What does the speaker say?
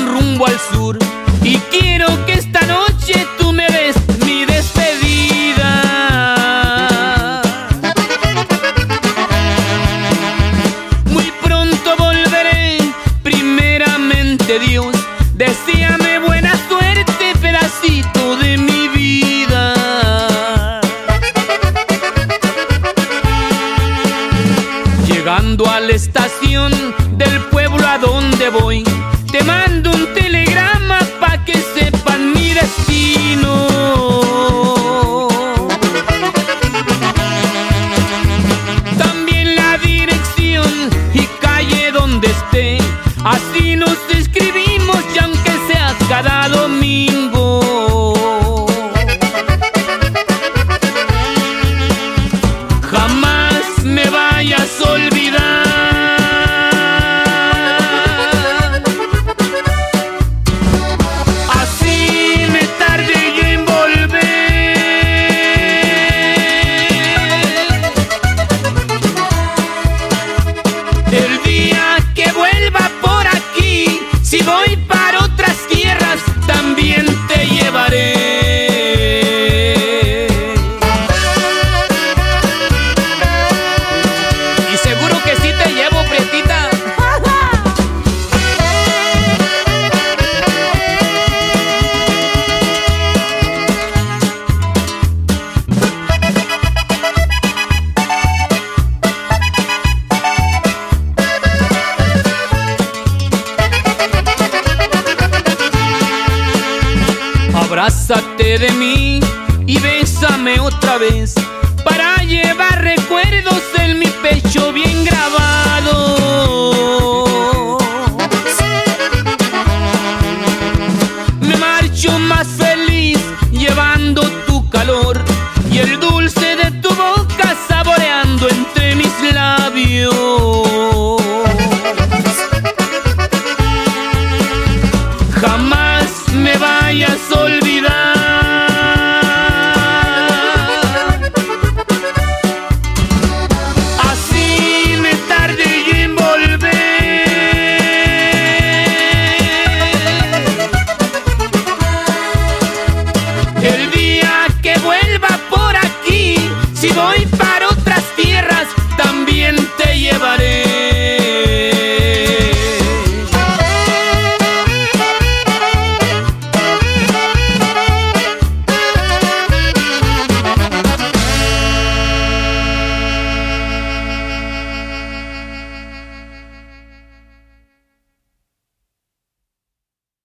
van rumbo al sur y quiero que esta noche tú me des mi despedida. Muy pronto volveré, primeramente Dios, deséame buena suerte, pedacito de mi vida. Llegando a la estación del pueblo a donde voy, te mando un telegrama pa' que sepan mi destino. También la dirección y calle donde esté, así nos escribimos y aunque sea cada domingo. Jamás me vayas a olvidar. Así me tardé yo en volver. El día que vuelva por aquí, si voy para otras tierras, también te llevaré. Y seguro que sí te llevo, prietita. Abrázate de mí y bésame otra vez para llevar recuerdos en mi pecho bien grabado. Me marcho más feliz llevando tu calor y el dulce de tu boca saboreando entre mis labios. Jamás me vayas a olvidar. Así me tardé yo en volver. El día que vuelva por aquí, si voy